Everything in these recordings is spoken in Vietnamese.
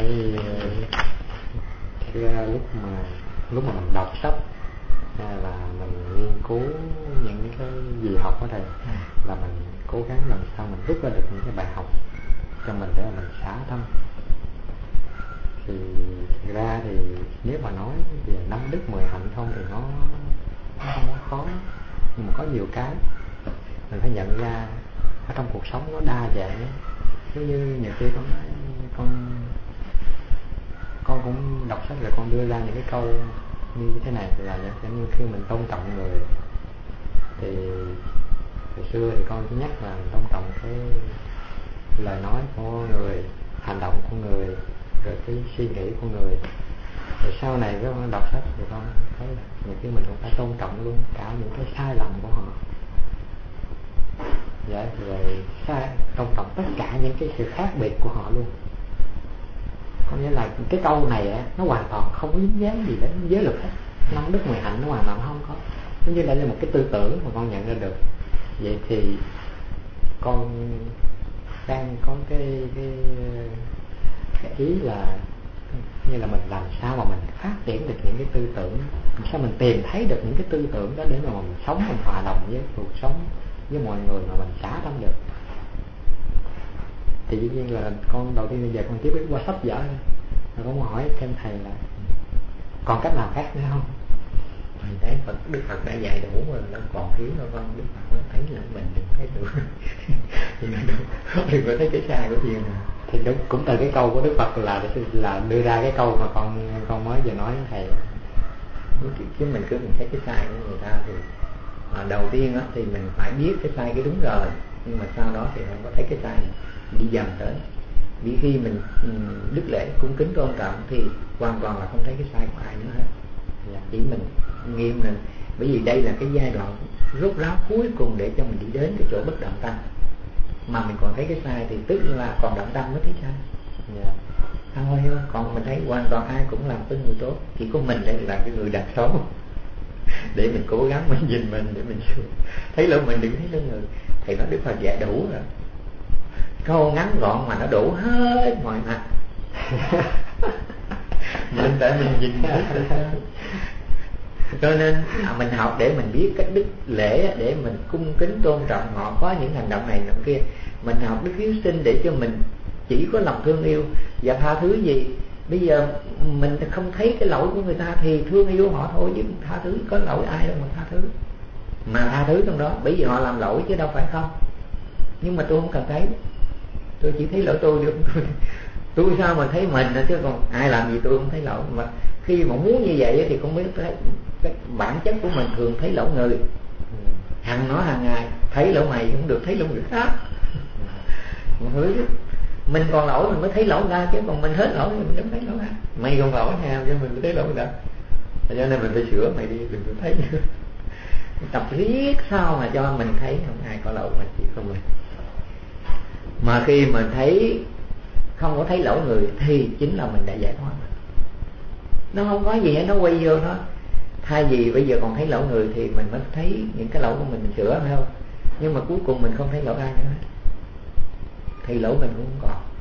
Thực ra lúc mà mình đọc sách hay là mình nghiên cứu những cái gì học ở đây là mình cố gắng làm sao mình rút ra được những cái bài học cho mình để mà mình xả tâm. Thì thực ra thì nếu mà nói về 5 đức 10 hạnh không thì nó không có khó, nhưng mà có nhiều cái mình phải nhận ra ở trong cuộc sống nó đa dạng. Giống như nhiều khi con cũng đọc sách rồi con đưa ra những cái câu như thế này là giống như khi mình tôn trọng người thì hồi xưa thì con thứ nhất là tôn trọng cái lời nói của người, hành động của người, rồi cái suy nghĩ của người. Rồi sau này với con đọc sách thì con thấy là nhiều khi mình cũng phải tôn trọng luôn cả những cái sai lầm của họ. Dạ, rồi tôn trọng tất cả những cái sự khác biệt của họ luôn. Có nghĩa là cái câu này nó hoàn toàn không có dính dáng gì đến giới luật hết. 5 đức 10 hạnh nó hoàn toàn không có. Giống như đây là một cái tư tưởng mà con nhận ra được. Vậy thì con đang có cái ý là như là mình làm sao mà mình phát triển được những cái tư tưởng, làm sao mình tìm thấy được những cái tư tưởng đó để mà mình sống, mình hòa đồng với cuộc sống, với mọi người mà mình xả tâm được. Thì dĩ nhiên là con đầu tiên bây giờ con chỉ biết qua sách vở thôi. Rồi con muốn hỏi thêm thầy là còn cách nào khác nữa không? Mình thấy Đức Phật đã dạy đủ rồi, nó còn thiếu đâu con. Đức Phật nó thấy là mình đừng thấy đủ thì nó đừng có thấy cái sai của thiên nào. Thì đúng, cũng từ cái câu của Đức Phật là đưa ra cái câu mà con mới vừa nói với thầy. Chứ mình thấy cái sai của người ta thì đầu tiên á, thì mình phải biết cái sai cái đúng rồi, nhưng mà sau đó thì không có thấy cái sai này, đi dần tới. Vì khi mình đức lễ cung kính tôn trọng thì hoàn toàn là không thấy cái sai của ai nữa hết. Chỉ mình nghiêm mình, bởi vì đây là cái giai đoạn rốt ráo cuối cùng để cho mình đi đến cái chỗ bất động tâm. Mà mình còn thấy cái sai thì tức là còn động tâm mới thấy sai. Thôi hiểu không? Còn mình thấy hoàn toàn ai cũng làm cái người tốt, chỉ có mình đây là cái người đặt xấu. Để mình cố gắng mình nhìn mình để mình thấy lỗi mình, đừng thấy lỗi người. Thầy nói Đức Phật dạy đủ rồi, câu ngắn gọn mà nó đủ hết mọi mặt. Mình tại mình nhìn thấy cho nên mình học để mình biết cách đức lễ, để mình cung kính tôn trọng họ có những hành động này động kia. Mình học đức hiếu sinh để cho mình chỉ có lòng thương yêu và tha thứ gì. Bây giờ mình không thấy cái lỗi của người ta thì thương yêu họ thôi, chứ tha thứ có lỗi ai đâu mà tha thứ. Mà tha thứ trong đó bởi vì họ làm lỗi chứ đâu phải không. Nhưng mà tôi không cần thấy, tôi chỉ thấy lỗi tôi được. Tôi sao mà thấy mình, chứ còn ai làm gì tôi không thấy lỗi. Mà khi mà muốn như vậy thì không biết cái bản chất của mình thường thấy lỗi người. Hằng nói hàng ngày thấy lỗi mày cũng được, thấy lỗi người khác. Mình còn lỗi mình mới thấy lỗi ra, chứ còn mình hết lỗi thì mình không thấy lỗi ra. Mày còn lỗi nào cho mình mới thấy lỗi ra. Cho nên mình phải sửa mày đi, đừng có thấy nữa. Tập riết sao mà cho mình thấy không ai có lỗi, mình chỉ có mình. Mà khi mình thấy không có thấy lỗi người thì chính là mình đã giải thoát. Nó không có gì hết, nó quay vô nó. Thay vì bây giờ còn thấy lỗi người thì mình mới thấy những cái lỗi của mình sửa, phải không? Nhưng mà cuối cùng mình không thấy lỗi ai nữa thì lỗi mình cũng không còn.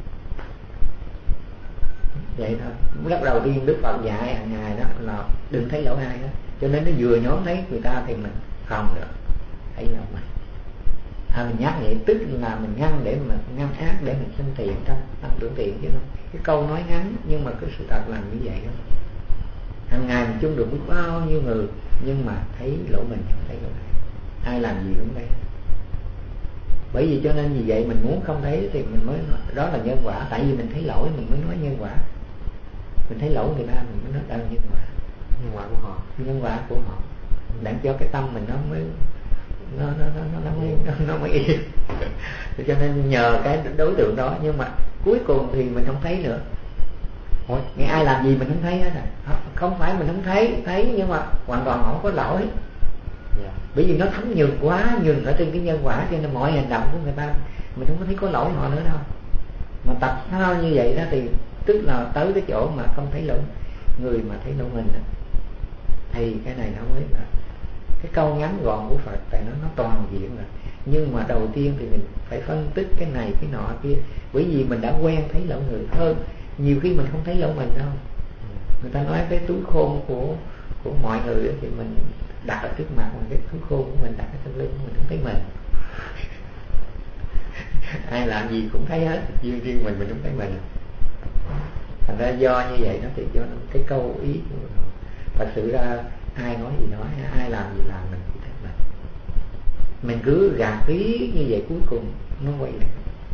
Vậy thôi. Rất đầu tiên Đức Phật dạy hàng ngày đó là đừng thấy lỗi ai đó. Cho nên nó vừa nhóm thấy người ta thì mình không được thấy lỗi mình. Mình nhắc vậy tức là mình ngăn để mình ngăn ác, để mình sinh thiện trong tăng trưởng thiện, chứ không. Cái câu nói ngắn nhưng mà cái sự thật là như vậy đó. Hàng ngày mình chung được biết bao nhiêu người, nhưng mà thấy lỗi mình không thấy lỗi ai làm gì cũng thấy. Bởi vì cho nên vì vậy mình muốn không thấy thì mình mới nói, đó là nhân quả. Tại vì mình thấy lỗi mình mới nói nhân quả. Mình thấy lỗi người ta mình mới nói đâu nhân quả. Nhân quả của họ. Nhân quả của họ. Để cho cái tâm mình nó mới yên. Cho nên nhờ cái đối tượng đó, nhưng mà cuối cùng thì mình không thấy nữa. Nghe ai làm gì mình không thấy hết rồi. Không phải mình không thấy nhưng mà hoàn toàn họ không có lỗi. Bởi vì nó thấm nhược quá, nhường ở trên cái nhân quả, cho nên mọi hành động của người ta mình không có thấy có lỗi họ nữa đâu. Mà tập sao như vậy đó thì tức là tới cái chỗ mà không thấy lỗi người mà thấy lỗi mình đó. Thì cái này không biết là cái câu ngắn gọn của Phật, tại nó toàn diện rồi. Nhưng mà đầu tiên thì mình phải phân tích cái này cái nọ kia, bởi vì mình đã quen thấy lỗi người hơn. nhiều khi mình không thấy lỗi mình đâu. Người ta nói cái túi khôn của mọi người thì mình đặt ở trước mặt mình, cái túi khôn của mình đặt ở trong lưng mình không thấy mình. Ai làm gì cũng thấy hết, riêng mình không thấy mình. Thành ra do như vậy nó thì do cái câu ý của mình. Thật sự ra ai nói gì nói, ai làm gì làm, mình chỉ thấy mình cứ gạt ý như vậy, cuối cùng nó quay lại.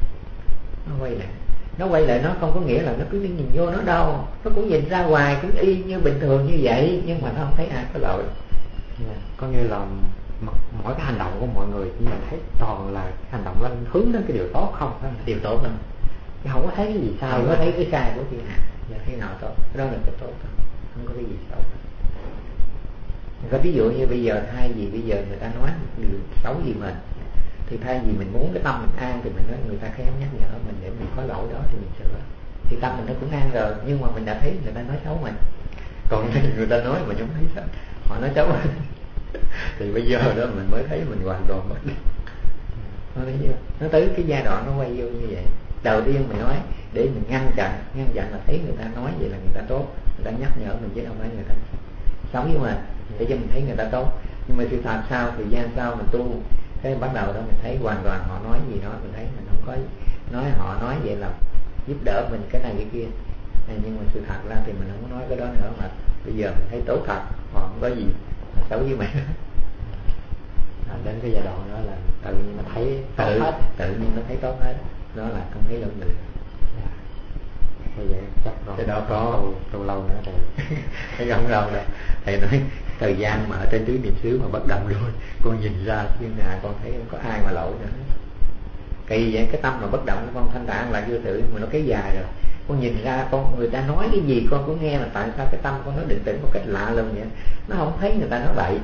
Nó quay lại, nó không có nghĩa là nó cứ nhìn vô nó đâu, nó cũng nhìn ra ngoài cũng y như bình thường như vậy, nhưng mà nó không thấy ai có lỗi. Có nghĩa là mỗi cái hành động của mọi người chỉ mình thấy toàn là hành động lên hướng đến cái điều tốt không, phải không? Điều tốt không, không có thấy cái gì sai, không có thấy cái sai của thiên hạ. Thế nào tốt, đó là cái tốt, không có cái gì xấu. Có ví dụ như bây giờ thay vì bây giờ người ta nói điều xấu gì mình, thì thay vì mình muốn cái tâm mình an thì mình nói người ta khéo nhắc nhở mình để mình có lỗi đó thì mình sửa, thì tâm mình nó cũng an rồi. Nhưng mà mình đã thấy người ta nói xấu mình, còn người ta nói mình không thấy sao, họ nói xấu mình thì bây giờ đó mình mới thấy mình hoàn toàn mất đi. Nó tới cái giai đoạn nó quay vô như vậy. Đầu tiên mình nói để mình ngăn chặn là thấy người ta nói vậy là người ta tốt, người ta nhắc nhở mình chứ không phải người ta xấu với mình, để cho mình thấy người ta tốt. Nhưng mà sự thật sau thời gian sau mình tu, cái bắt đầu đó mình thấy hoàn toàn họ nói gì đó, mình thấy mình không có nói, họ nói vậy là giúp đỡ mình cái này cái kia, nhưng mà sự thật ra thì mình không có nói cái đó nữa, mà bây giờ mình thấy tốt thật, họ không có gì xấu với mình. Đến cái giai đoạn đó là tự nhiên nó thấy tốt hết, tự nhiên nó thấy tốt hết, đó là không thấy lỗi người. Bây giờ chắc rồi cái đó có lâu nữa thì thấy không lâu đâu. Thầy nói thời gian mà ở trên tứ niệm xứ mà bất động rồi, con nhìn ra thiên hạ con thấy không có ai mà lỗi nữa. Kỳ vậy, cái tâm mà bất động của con thanh thản là vô tự mà nó kéo dài rồi, con nhìn ra con người ta nói cái gì con cũng nghe, mà tại sao cái tâm con nó định tĩnh một cách lạ lùng vậy, nó không thấy người ta nói bậy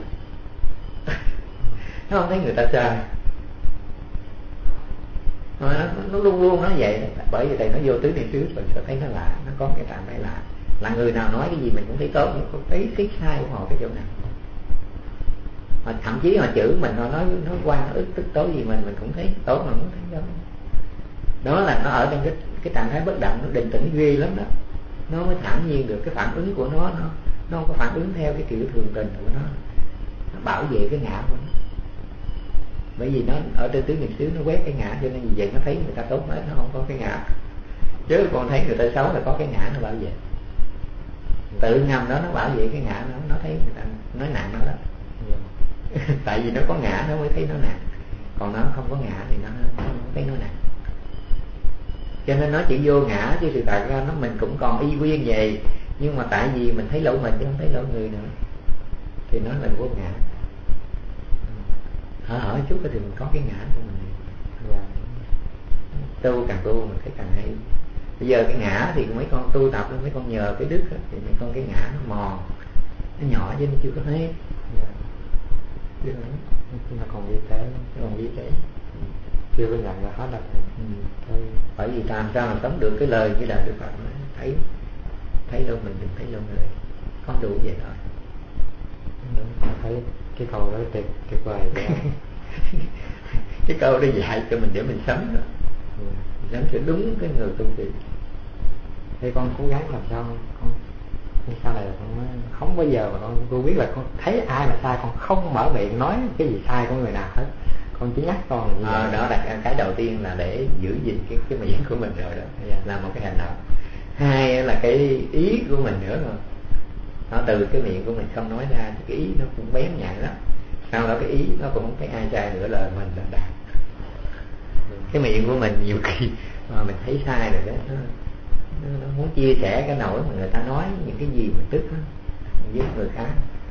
nó không thấy người ta sai, nó luôn luôn nó vậy. Bởi vì thầy nó vô tứ niệm xứ mình sẽ thấy nó lạ, nó có cái trạng thái lạ, là người nào nói cái gì mình cũng thấy tốt, nhưng không thấy cái sai của họ cái chỗ nào. Mà thậm chí họ chửi mình, họ nói quan nó tức tối gì mình cũng thấy tốt, mà cũng thấy đâu. Đó là nó ở trong cái trạng thái bất động, nó định tĩnh ghê lắm đó, nó mới thản nhiên được. Cái phản ứng của nó không có phản ứng theo cái kiểu thường tình của nó bảo vệ cái ngã của nó. Bởi vì nó ở trên tứ niệm xứ nó quét cái ngã, cho nên vì vậy nó thấy người ta tốt hết, nó không có cái ngã. Chứ còn thấy người ta xấu là có cái ngã nó bảo vệ, tự ngầm đó nó bảo vệ cái ngã nó thấy người ta nói nặng nó đó. Tại vì nó có ngã nó mới thấy nó nặng, còn nó không có ngã thì nó không thấy nó nặng. Cho nên nó chỉ vô ngã, chứ sự thật ra mình cũng còn y nguyên vậy, nhưng mà tại vì mình thấy lỗi mình chứ không thấy lỗi người nữa, thì nó là vô ngã. Hở chút thì mình có cái ngã của mình. Tu càng tu mình thấy càng hay. Bây giờ cái ngã thì mấy con tu tập, mấy con nhờ cái đức đó, thì mấy con cái ngã nó mòn, nó nhỏ chứ nó chưa có hết. Nó còn vi tế, chưa có nhận ra hết là bởi vì làm sao mà sống được cái lời như là Đức Phật nói, thấy đâu mình đừng thấy đâu người, có đủ vậy thôi. Thấy cái câu đó tuyệt vời cái câu đó dạy cho mình để mình sống đó. Sống cho đúng cái người tu trì. Thì con cố gắng làm sao con sau này con không bao giờ mà con biết là con thấy ai mà sai, con không mở miệng nói cái gì sai của người nào hết, con chỉ nhắc con như vậy. Đó là cái đầu tiên là để giữ gìn cái miệng của mình rồi đó, là một cái hành động. Hai là cái ý của mình nữa rồi, nó từ cái miệng của mình không nói ra thì cái ý nó cũng bén nhạy lắm. Sau đó cái ý nó cũng không thấy ai sai nữa, là mình là đạt. Cái miệng của mình nhiều khi mà mình thấy sai rồi đó, nó muốn chia sẻ cái nỗi mà người ta nói những cái gì mình tức đó, với người khác,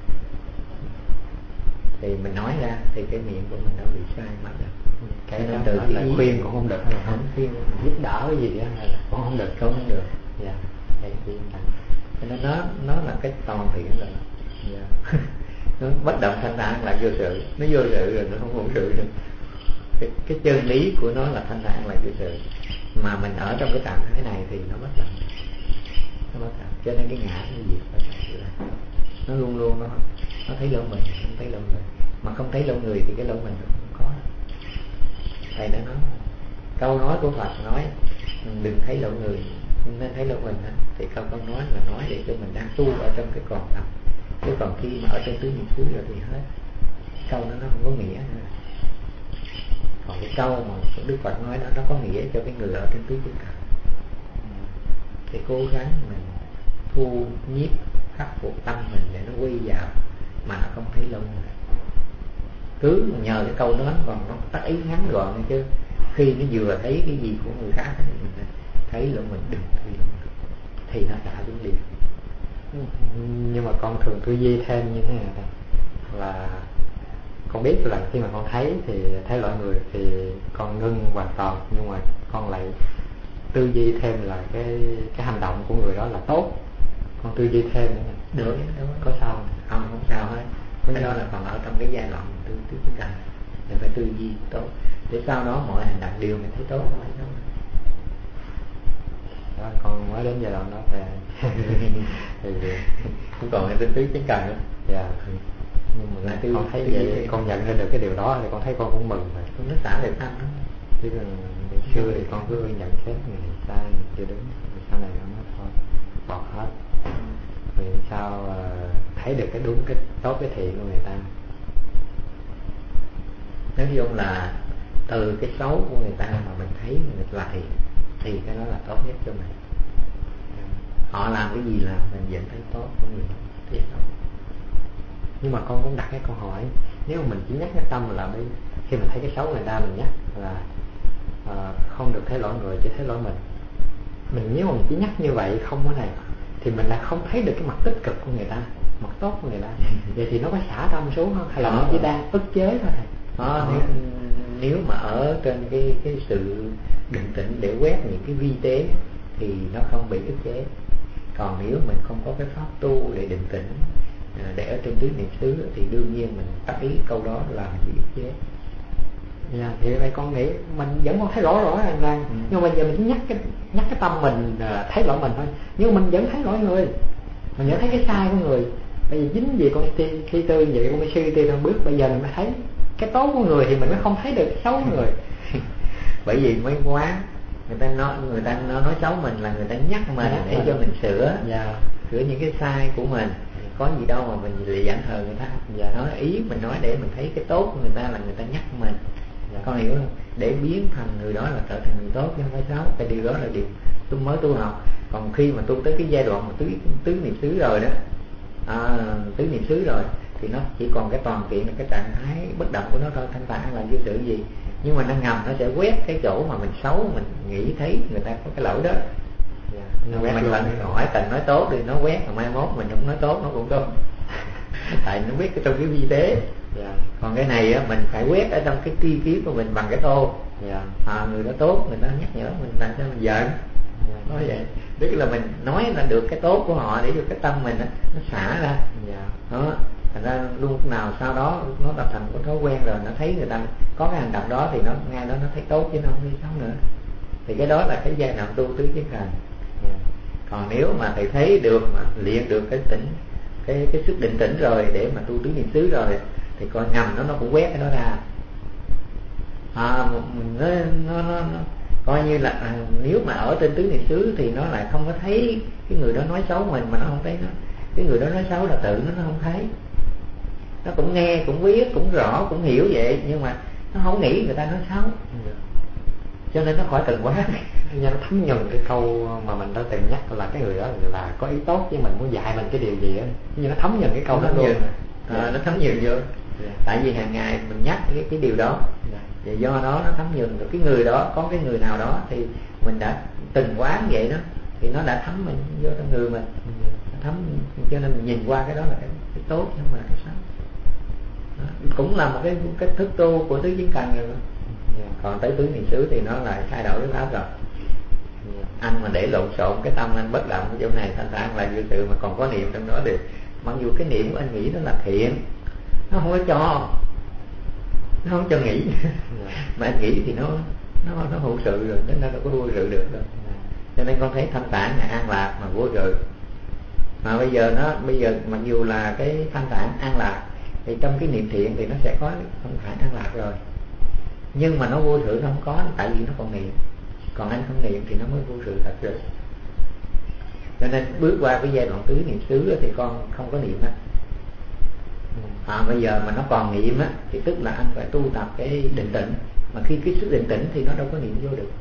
thì mình nói ra thì cái miệng của mình nó bị sai mất rồi. Cái nên từ cái khuyên cũng không được, không khuyên giúp đỡ cái gì đó cũng không được, không được. Dạ, thầy khuyên cho nên nó là cái toàn thiện rồi. Dạ. Nó bất động thanh thản là vô sự, nó vô sự rồi nó không hữu sự nữa. Cái chân lý của nó là thanh thản là vô sự, mà mình ở trong cái trạng thái này thì nó bất động, cho nên cái ngã cái gì nó luôn luôn nó thấy lỗi mình, không thấy lỗi người, mà không thấy lỗi người thì cái lỗi mình không có. Thầy đã nói câu nói của Phật nói đừng thấy lỗi người, nên thấy lộ mình á, thì câu con nói là nói để cho mình đang tu ở trong cái còn tập, chứ còn khi mà ở trong tứ niệm xứ rồi thì hết, câu đó nó không có nghĩa nữa. Còn cái câu mà Đức Phật nói đó, nó có nghĩa cho cái người ở trên tứ chúng cảnh. Thì cố gắng mình thu nhiếp khắc phục tâm mình để nó quy vào mà nó không thấy lâu nữa. Cứ nhờ cái câu đó còn nó tác ý ngắn gọn chứ khi nó vừa thấy cái gì của người khác thì mình thấy là mình đừng thì nó xả xuống liền. Nhưng mà con thường tư duy thêm như thế này là con biết là khi mà con thấy thì thấy loại người thì con ngưng hoàn toàn, nhưng mà con lại tư duy thêm là cái hành động của người đó là tốt, con tư duy thêm nữa này. Được, có sao không? Không sao hết. Cái đó là còn ở trong cái giai đoạn tư chúng cảnh, mình phải tư duy tốt để sau đó mọi hành động đều mình thấy tốt không phải đâu. Đó, con mới đến giai đoạn đó thì cũng còn ở trên tứ chánh cần nữa. Dạ. Nhưng mà con thấy vậy, con nhận ra được cái điều đó thì con thấy con cũng mừng rồi. Con nó xả về tâm đó. Chứ ngày xưa thì con cứ nhận xét người này sai, người kia đúng, sau này nó nói thôi bỏ hết. Vì sao thấy được cái đúng, cái tốt, cái thiện của người ta. Nói chung là từ cái xấu của người ta mà mình thấy mình là thiện thì cái đó là tốt nhất cho mình. Họ làm cái gì là mình vẫn thấy tốt, không gì thì xấu. Nhưng mà con cũng đặt cái câu hỏi, nếu mà mình chỉ nhắc cái tâm là khi mình thấy cái xấu người ta mình nhắc là không được thấy lỗi người, chỉ thấy lỗi mình. Nếu mà mình chỉ nhắc như vậy không có này thì mình lại không thấy được cái mặt tích cực của người ta, mặt tốt của người ta. Vậy thì nó có xả tâm xuống không? Hay là nó chỉ đang ức chế thôi thầy? Nếu mà ở trên cái sự định tĩnh để quét những cái vi tế thì nó không bị ức chế. Còn nếu mình không có cái pháp tu để định tĩnh để ở trên tứ niệm xứ thì đương nhiên mình tác ý câu đó là bị ức chế. Dạ, thì vậy con nghĩ mình vẫn không thấy rõ ràng nhưng mà bây giờ mình chỉ nhắc cái tâm mình thấy lỗi mình thôi, nhưng mà mình vẫn thấy lỗi người, mình vẫn thấy cái sai của người. Bây giờ chính vì con thi tư vậy, con mới suy tư trong bước bây giờ mình mới thấy cái tốt của người thì mình mới không thấy được cái xấu của người. Bởi vì mấy quán người ta nói xấu mình là người ta nhắc mình để cho mình sửa. Dạ. Sửa những cái sai của mình. Có gì đâu mà mình lại giảng hờn người ta. Dạ. Nói ý mình nói để mình thấy cái tốt của người ta là người ta nhắc mình. Dạ. Con hiểu không? Để biến thành người đó là trở thành người tốt chứ không phải xấu. Cái điều đó là điều tôi mới tu học. Còn khi mà tu tới cái giai đoạn mà tứ niệm xứ rồi đó, tứ niệm xứ rồi thì nó chỉ còn cái toàn kiện là cái trạng thái bất động của nó thôi, thanh tạng là dư sự gì. Nhưng mà nó ngầm nó sẽ quét cái chỗ mà mình xấu, mình nghĩ thấy người ta có cái lỗi đó. Yeah. Mình lần hỏi cần nói tốt thì nó quét, mà mai mốt mình không nói tốt nó cũng tốt. Tại nó quét trong cái vi tế. Yeah. Còn cái này á, mình phải quét ở trong cái tri kiến của mình bằng cái tô. Yeah. Người đó tốt, người ta nhắc nhở mình làm sao mình giận. Yeah. Nói vậy. Tức là mình nói là được cái tốt của họ để cho cái tâm mình á, nó xả ra. Yeah. Đó. Thành ra lúc nào sau đó nó tập thành cái thói quen rồi, nó thấy người ta có cái hành động đó thì nó ngay đó nó thấy tốt chứ nó không thấy xấu nữa. Thì cái đó là cái giai đoạn tu tứ chánh hành. Còn nếu mà thầy thấy được mà luyện được cái tỉnh, cái sức định tĩnh rồi để mà tu tứ niệm xứ rồi thì coi ngầm nó cũng quét cái đó ra. Nó coi như là nếu mà ở trên tứ niệm xứ thì nó lại không có thấy cái người đó nói xấu mình, mà nó không thấy nó, cái người đó nói xấu là tự nó không thấy. Nó cũng nghe, cũng biết, cũng rõ, cũng hiểu vậy, nhưng mà nó không nghĩ người ta nói xấu. Cho nên nó khỏi cần quá. Nó thấm nhuần cái câu mà mình đã từng nhắc là cái người đó là có ý tốt chứ mình muốn dạy mình cái điều gì á, nhưng nó thấm nhuần cái câu đó luôn. Nó thấm nhuần vô. Tại vì hàng ngày mình nhắc cái điều đó. Và do đó nó thấm nhuần được cái người đó, có cái người nào đó thì mình đã từng quán vậy đó, thì nó đã thấm mình vô trong người mình. Nó thấm, cho nên mình nhìn qua cái đó là cái tốt chứ không phải là cái xấu. Cũng là một cái thức tu của tứ chánh cần rồi đó. Còn tới tứ niệm xứ thì nó lại thay đổi cái pháp rồi. Anh mà để lộn xộn cái tâm anh bất động cái chỗ này, thanh thản lại dự sự mà còn có niệm trong đó thì mặc dù cái niệm của anh nghĩ nó là thiện, nó không có cho, nó không cho nghĩ. Mà anh nghĩ thì nó hữu sự rồi, nên nó đâu có vô sự được đâu. Cho nên con thấy thanh thản là an lạc mà vô sự. Mà bây giờ mặc dù là cái thanh thản an lạc thì trong cái niệm thiện thì nó sẽ có thanh thản an lạc rồi, nhưng mà nó vô sự nó không có, tại vì nó còn niệm. Còn anh không niệm thì nó mới vô sự thật rồi. Cho nên bước qua cái giai đoạn tứ niệm xứ thì con không có niệm á. Bây giờ mà nó còn niệm á thì tức là anh phải tu tập cái định tĩnh. Mà khi cái sức định tĩnh thì nó đâu có niệm vô được.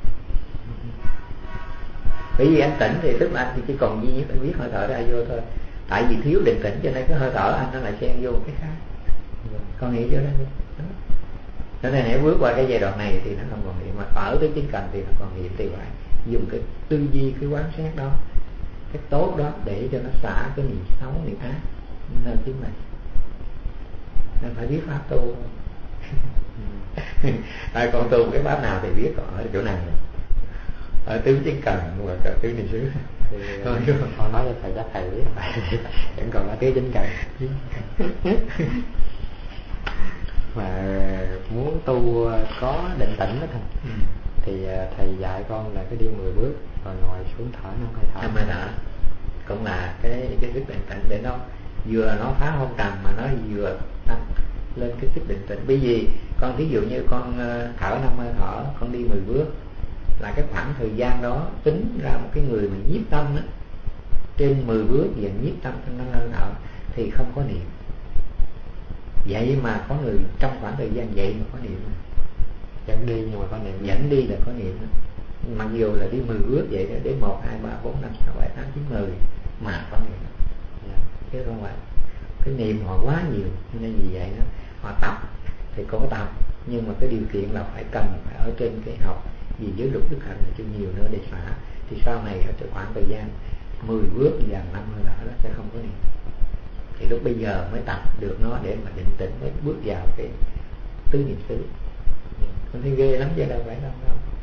Bởi vì anh tĩnh thì tức là anh chỉ còn duy nhất anh biết hơi thở ra vô thôi. Tại vì thiếu định tĩnh cho nên cái hơi thở anh nó lại xen vô một cái khác. Con nghĩ vô đó. Cho nên hãy bước qua cái giai đoạn này thì nó không còn niệm. Mà ở tới chính cần thì nó còn niệm. Thì phải dùng cái tư duy, cái quán sát đó, cái tốt đó để cho nó xả cái niệm xấu, niệm ác nên chính mình. Nên phải biết pháp tu. Ai con tu cái pháp nào thì biết ở chỗ nào rồi. Ở tứ chính cần hoặc là tứ niệm xứ thì con nói cho thầy chắc thầy biết vẫn còn ở tứ chính cần. Mà muốn tu có định tĩnh đó thầy, thì thầy dạy con là cái đi 10 bước rồi ngồi xuống thở 5 hơi thở. 5 hơi thở cũng là cái sức định tĩnh để nó vừa nó phá hôn trầm mà nó vừa tăng lên cái sức định tĩnh. Bởi vì con thí dụ như con thở 5 hơi thở, con đi 10 bước là cái khoảng thời gian đó tính ra một cái người mà nhiếp tâm á, trên 10 bước và nhiếp tâm trong 5 hơi thở thì không có niệm. Vậy mà có người trong khoảng thời gian vậy mà có niệm, dẫn đi nhưng mà có niệm, dẫn đi là có niệm. Mặc dù là đi 10 bước vậy đó, đến 1, 2, 3, 4, 5, 6, 7, 8, 9, 10 mà có niệm. Chứ không phải cái niệm họ quá nhiều. Nên vì vậy đó họ tập thì có tập, nhưng mà cái điều kiện là phải cần phải ở trên cái học vì giới luật đức hạnh là chưa nhiều nữa để xả. Thì sau này ở khoảng thời gian 10 bước và 5 hơi thở nó sẽ không có niệm. Thì lúc bây giờ mới tập được nó để mà định tĩnh, mới bước vào cái tứ niệm xứ. Con thấy ghê lắm chứ đâu phải đâu.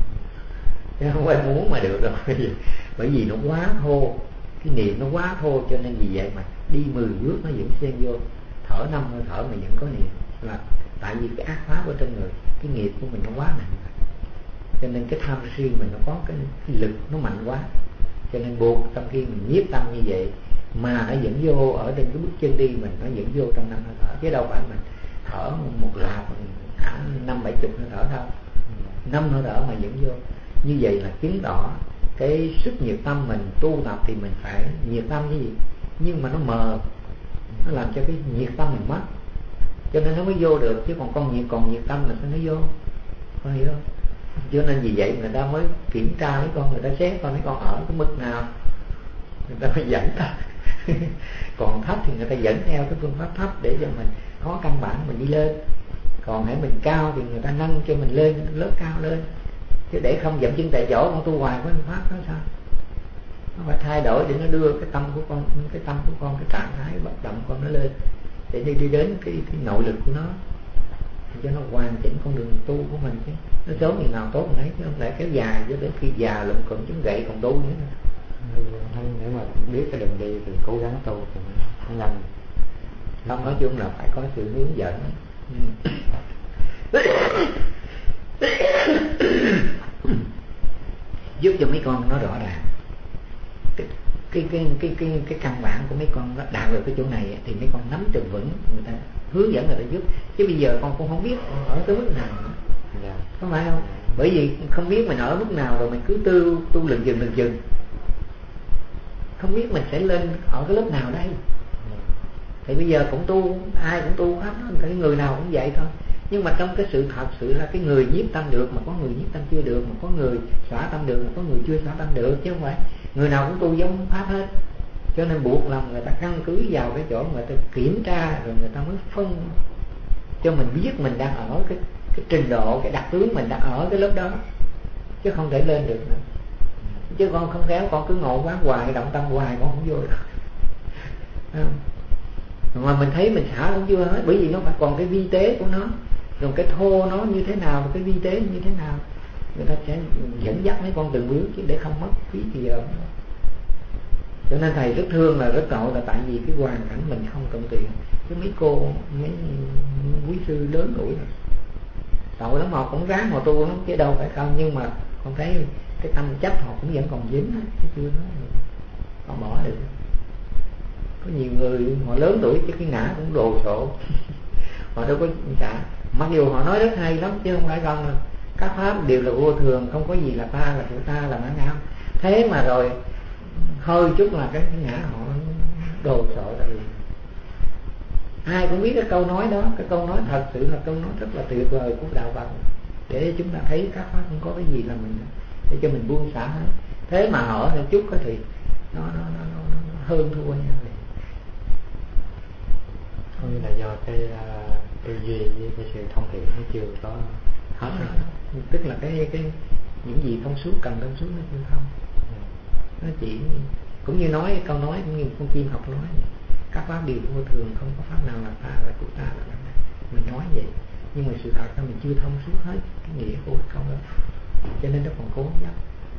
Chứ không phải muốn mà được đâu. Bởi vì nó quá thô, cái niệm nó quá thô, cho nên vì vậy mà đi 10 bước nó vẫn xen vô. Thở 5 hơi thở mà vẫn có niệm là tại vì cái ác pháp ở trong người, cái nghiệp của mình nó quá nặng, cho nên cái tham si mình nó có cái lực nó mạnh quá, cho nên buộc trong khi mình nhiếp tâm như vậy mà nó vẫn vô ở trên cái bước chân đi mình, nó vẫn vô trong 5 hơi thở, chứ đâu phải mình thở một loạt hẳn 50-70 hơi thở đâu. 5 hơi thở mà vẫn vô. Như vậy là chứng tỏ cái sức nhiệt tâm mình tu tập thì mình phải nhiệt tâm cái gì, nhưng mà nó mờ, nó làm cho cái nhiệt tâm mình mất, cho nên nó mới vô được. Chứ còn nhiệt tâm là sao nó vô, con hiểu không? Cho nên vì vậy người ta mới kiểm tra mấy con, người ta xét coi mấy con ở cái mức nào, người ta mới dẫn ta. Còn thấp thì người ta dẫn theo cái phương pháp thấp để cho mình có căn bản mình đi lên. Còn hãy mình cao thì người ta nâng cho mình lên lớp cao lên. Chứ để không dậm chân tại chỗ con tu hoài với phương pháp đó sao? Nó phải thay đổi để nó đưa cái tâm của con, cái trạng thái bất động con nó lên, để đi đến cái nội lực của nó, cho nó hoàn chỉnh con đường tu của mình. Chứ nó sớm thì nào tốt đấy, chứ không lại kéo dài cho đến khi già lụm còn chống gậy còn tu nữa. Nếu mà biết cái đường đi thì cố gắng tu thì nó nhanh. Không, nói chung là phải có sự hướng dẫn. Giúp cho mấy con nó rõ ràng cái căn bản của mấy con nó đạt được cái chỗ này thì mấy con nắm được vững, người ta hướng dẫn người ta giúp. Chứ bây giờ con cũng không biết ở tới mức nào nữa. Có phải không? Bởi vì không biết mình ở mức nào rồi mình cứ tu lừng chừng, không biết mình sẽ lên ở cái lớp nào đây. Thì bây giờ cũng tu, ai cũng tu pháp đó, cái người nào cũng vậy thôi. Nhưng mà trong cái sự thật sự là cái người nhiếp tâm được, mà có người nhiếp tâm chưa được, mà có người xóa tâm được, mà có người chưa xóa tâm được, chứ không phải người nào cũng tu giống pháp hết. Cho nên buộc lòng người ta căn cứ vào cái chỗ người ta kiểm tra, rồi người ta mới phân cho mình biết mình đang ở cái trình độ, cái đặc tướng mình đang ở cái lớp đó, chứ không thể lên được nữa. Chứ con không khéo con cứ ngộ quán hoài, động tâm hoài, con không vô được. Mà mình thấy mình xả cũng chưa hết, bởi vì nó phải còn cái vi tế của nó, rồi cái thô nó như thế nào, cái vi tế như thế nào, người ta sẽ dẫn dắt mấy con từng bước, chứ để không mất phí thì giờ. Cho nên thầy rất thương, là rất tội, là tại vì cái hoàn cảnh mình không cần tiền. Chứ mấy cô, mấy quý sư lớn tuổi rồi, tội lắm, họ cũng ráng họ tu lắm chứ đâu phải không. Nhưng mà con thấy cái tâm chấp họ cũng vẫn còn dính, chứ chưa nói họ bỏ được. Có nhiều người họ lớn tuổi chứ cái ngã cũng đồ sộ. Họ đâu có cả, mặc dù họ nói rất hay lắm chứ không phải không. Các pháp đều là vô thường, không có gì là ta, là của ta, là ngã ngã. Thế mà rồi hơi chút là cái ngã họ đồ sộ ra liền. Ai cũng biết cái câu nói đó, cái câu nói thật sự là câu nói rất là tuyệt vời của đạo Phật, để chúng ta thấy các pháp không có cái gì là mình, để cho mình buông xả hết. Thế mà hở thêm chút thì nó hơn thua nhau liền. Không như là do cái tư duy với cái sự thông hiểu nó chưa có hết. Tức là cái những gì thông suốt, cần thông suốt nó chưa thông. Nó chỉ cũng như nói câu nói, cũng như con chim học nói, các pháp đều vô thường, không có pháp nào là ta, là của ta, là mình nói vậy, nhưng mà sự thật là mình chưa thông suốt hết cái nghĩa của cái câu đó, cho nên nó còn cố chấp.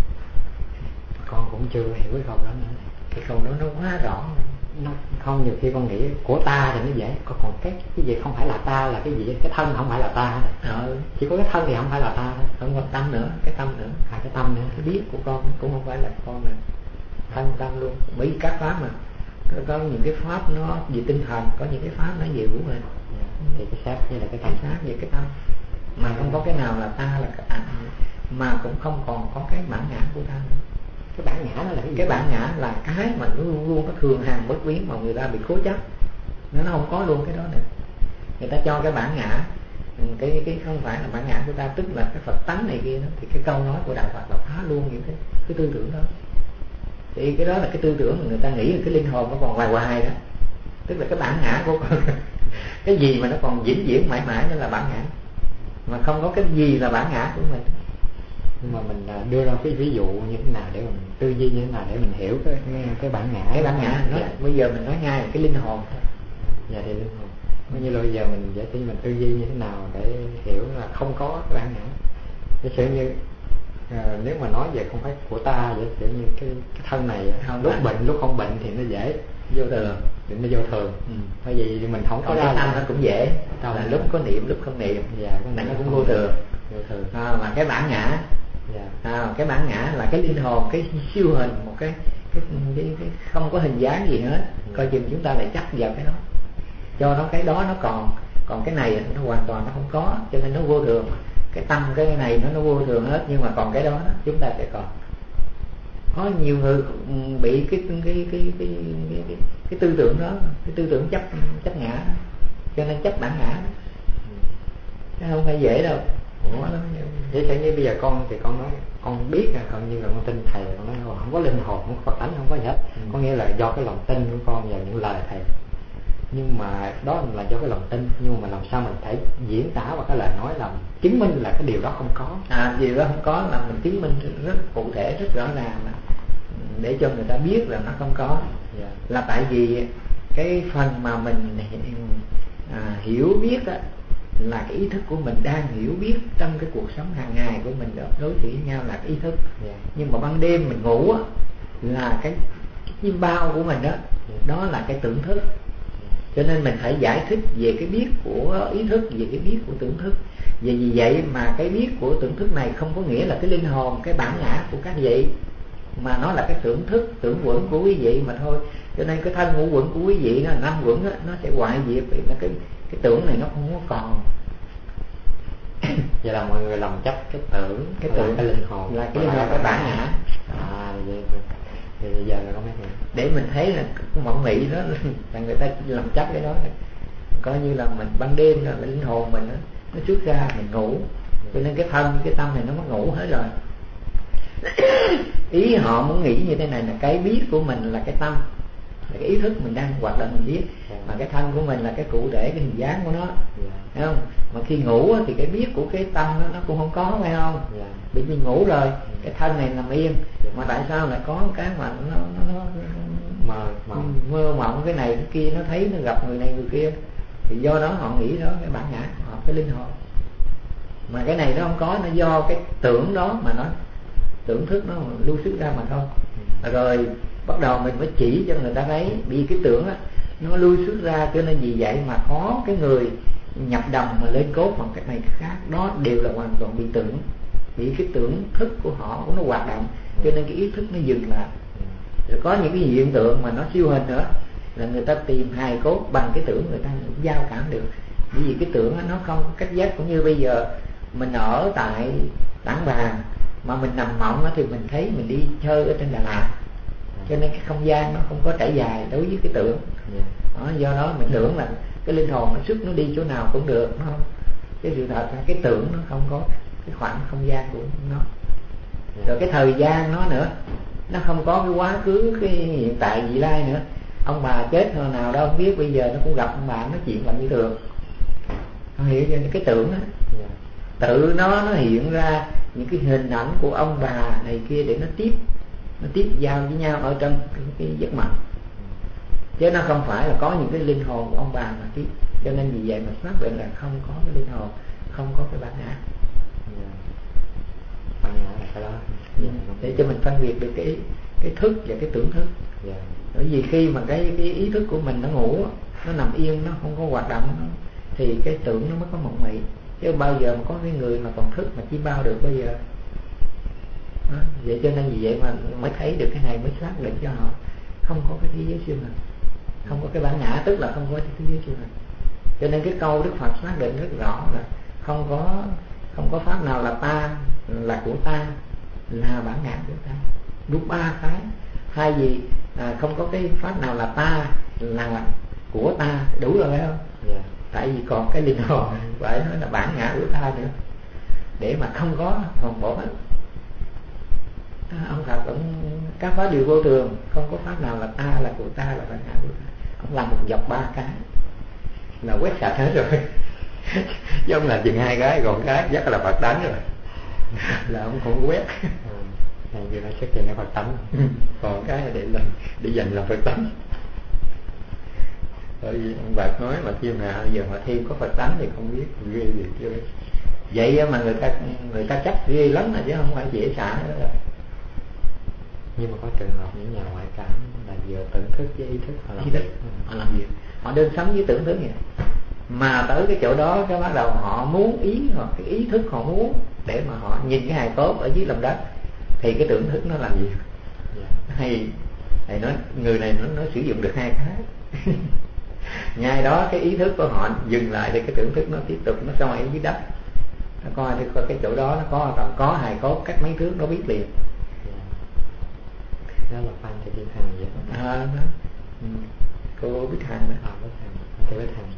Con cũng chưa hiểu cái câu đó nữa. Cái câu đó nó quá rõ. Nó không, nhiều khi con nghĩ của ta thì nó dễ, còn cái gì không phải là ta là cái gì, cái thân không phải là ta. Chỉ có cái thân thì không phải là ta thôi, không có tâm nữa, cái tâm nữa, cái tâm nữa, cái biết của con cũng không phải là con nữa, thân tâm luôn. Bởi vì các pháp mà có những cái pháp nó về tinh thần, có những cái pháp nó về hữu hình, thì cái xác như là cái tâm, xác về cái tâm, mà không có cái nào là ta, là cái ảnh, mà cũng không còn có cái bản ngã của ta nữa. Cái bản ngã đó là cái bản ngã là cái mà nó luôn luôn có thường hàng bất biến, mà người ta bị cố chấp, nó không có luôn cái đó nữa. Người ta cho cái bản ngã, cái không phải là bản ngã của ta, tức là cái Phật tánh này kia đó, thì cái câu nói của đạo Phật là phá luôn những cái tư tưởng đó. Thì cái đó là cái tư tưởng mà người ta nghĩ là cái linh hồn nó còn hoài hoài đó, tức là cái bản ngã của con. Cái gì mà nó còn vĩnh viễn mãi mãi nó là bản ngã, mà không có cái gì là bản ngã của mình. Nhưng mà mình đưa ra cái ví dụ như thế nào để mình tư duy như thế nào để mình hiểu cái bản ngã. Cái bản ngã nó, bây giờ mình nói ngay là cái linh hồn thôi. Dạ, thì linh hồn. Như là bây giờ mình giải thích mình tư duy như thế nào để hiểu là không có cái bản ngã. Giả sử như nếu mà nói về không phải của ta, giả sử như cái thân này lúc bệnh lúc không bệnh thì nó dễ vô thường, thì nó vô thường. Bởi vì mình không có cái tâm nó cũng dễ, là lúc có niệm lúc không niệm. Dạ, cái này nó cũng vô thường. Mà cái bản ngã, cái bản ngã là cái linh hồn, cái siêu hình, một cái không có hình dáng gì hết. Coi chừng chúng ta lại chấp vào cái đó, cho nó cái đó nó còn cái này nó hoàn toàn nó không có, cho nên nó vô thường. Cái tâm cái này nó vô thường hết, nhưng mà còn cái đó chúng ta sẽ còn. Có nhiều người bị cái tư tưởng đó, cái tư tưởng chấp ngã, cho nên chấp bản ngã đó. Chứ không phải dễ đâu. Vậy thế như bây giờ con thì con nói con biết là coi như là con tin thầy, con nói không có linh hồn, không có Phật tánh, không có gì hết. Có nghĩa là do cái lòng tin của con vào những lời thầy. Nhưng mà đó là do cái lòng tin, nhưng mà làm sao mình phải diễn tả vào cái lời nói là chứng minh là cái điều đó không có. Điều đó không có là mình chứng minh rất cụ thể, rất rõ ràng là để cho người ta biết là nó không có. Là tại vì cái phần mà mình hiểu biết á, là cái ý thức của mình đang hiểu biết trong cái cuộc sống hàng ngày của mình đó, đối xử với nhau là cái ý thức. Nhưng mà ban đêm mình ngủ á, là cái chim bao của mình đó, đó là cái tưởng thức. Cho nên mình phải giải thích về cái biết của ý thức, về cái biết của tưởng thức. Vì vậy mà cái biết của tưởng thức này không có nghĩa là cái linh hồn, cái bản ngã của các vị, mà nó là cái tưởng thức, tưởng quẩn của quý vị mà thôi. Cho nên cái thân ngũ quẩn của quý vị nó là 5 quẩn đó, nó sẽ hoại diệt, vì cái tưởng này nó không có còn. Vậy là mọi người lầm chấp cái tưởng cái linh hồn, là cái linh hồn, cái bản ngã. Thì bây giờ là có mấy hiểu. Để mình thấy là mộng mị đó là người ta làm chấp cái đó, coi như là mình ban đêm là linh hồn mình đó, nó xuất ra mình ngủ, cho nên cái thân cái tâm này nó mất ngủ hết rồi. Ý họ muốn nghĩ như thế này là cái biết của mình là cái tâm, là cái ý thức mình đang hoạt động mình biết, mà cái thân của mình là cái cụ thể, cái hình dáng của nó, thấy không? Mà khi ngủ thì cái biết của cái tâm nó cũng không có, phải không? Bị mình ngủ rồi, cái thân này nằm yên, mà tại sao lại có cái mà nó mơ mộng cái này cái kia, nó thấy nó gặp người này người kia, thì do đó họ nghĩ đó cái bản ngã họ, cái linh hồn. Mà cái này nó không có, nó do cái tưởng đó mà nó tưởng thức nó lưu xuất ra mà thôi. Rồi bắt đầu mình mới chỉ cho người ta thấy, vì cái tưởng á nó lưu xuất ra, cho nên vì vậy mà có cái người nhập đồng mà lên cốt bằng cái này cái khác, đó đều là hoàn toàn bị tưởng, bị cái tưởng thức của họ nó hoạt động, cho nên cái ý thức nó dừng lại. Rồi có những cái hiện tượng mà nó siêu hình nữa, là người ta tìm hài cốt bằng cái tưởng, người ta giao cảm được. Bởi vì cái tưởng nó không có cách giác, cũng như bây giờ mình ở tại Tảng Bàng mà mình nằm mộng thì mình thấy mình đi chơi ở trên Đà Lạt, Cho nên cái không gian nó không có trải dài đối với cái tưởng. Do đó mình tưởng là cái linh hồn nó xuất nó đi chỗ nào cũng được, nó không. Cái sự thật là cái tưởng nó không có cái khoảng không gian của nó. Rồi cái thời gian nó nữa, nó không có cái quá khứ, cái hiện tại vị lai nữa. Ông bà chết hồi nào đâu không biết, bây giờ nó cũng gặp ông bà nói chuyện làm như thường. Không hiểu cho cái tưởng đó. Tự nó hiện ra những cái hình ảnh của ông bà này kia để nó tiếp giao với nhau ở trong cái giấc mộng. Chứ nó không phải là có những cái linh hồn của ông bà mà tiếp. Cho nên vì vậy mà xác định là không có cái linh hồn, không có cái bản ngã. Bản ngã là cái đó. Để cho mình phân biệt được cái thức và cái tưởng thức. Bởi vì khi mà cái ý thức của mình nó ngủ, nó nằm yên, nó không có hoạt động, thì cái tưởng nó mới có mộng mị. Chứ bao giờ mà có cái người mà còn thức mà chỉ bao được bây giờ. Vậy cho nên vì vậy mà mới thấy được cái này, mới xác định cho họ không có cái thế giới siêu hình, không có cái bản ngã, tức là không có cái thế giới siêu hình. Cho nên cái câu Đức Phật xác định rất rõ là không có pháp nào là ta, là của ta, là bản ngã của ta. Đúng ba cái. Thay vì không có cái pháp nào là ta, là của ta, đủ rồi phải không? Tại vì còn cái linh hồn phải nói là bản ngã của ta nữa, để mà không có hoàn bộ hết. Ông Phật các pháp đều vô thường, không có pháp nào là ta, là của ta, là bản ngã của ta. Ông làm một dọc ba cái là quét sạch hết rồi. Chứ ông làm chừng hai cái, còn cái chắc là Phật tánh rồi. Là ông không quét. Này như nó xuất hiện cái Phật tánh. Còn cái là để dành làm Phật tánh. Bởi vì ông Phật nói mà khi nào giờ mà thêm có Phật tánh thì không biết ghê gì chưa. Vậy mà người ta chắc ghê lắm chứ không phải dễ xả nữa rồi. Nhưng mà có trường hợp những nhà ngoại cảm là vừa tưởng thức với ý thức họ làm việc. Họ làm việc, họ đơn sống với tưởng thức vậy. Mà tới cái chỗ đó cái bắt đầu họ muốn cái ý thức họ muốn để mà họ nhìn cái hài cốt ở dưới lòng đất, thì cái tưởng thức nó làm gì? Hay nói người này nó sử dụng được hai cái. Ngay đó cái ý thức của họ dừng lại thì cái tưởng thức nó tiếp tục nó soi ở dưới đất, nó coi thì cái chỗ đó nó có hài cốt cách mấy thước nó biết liền. Đó là Phan Thị Bích Hằng vậy đó. Cô Bích Hằng đó. Thị Bích Hằng.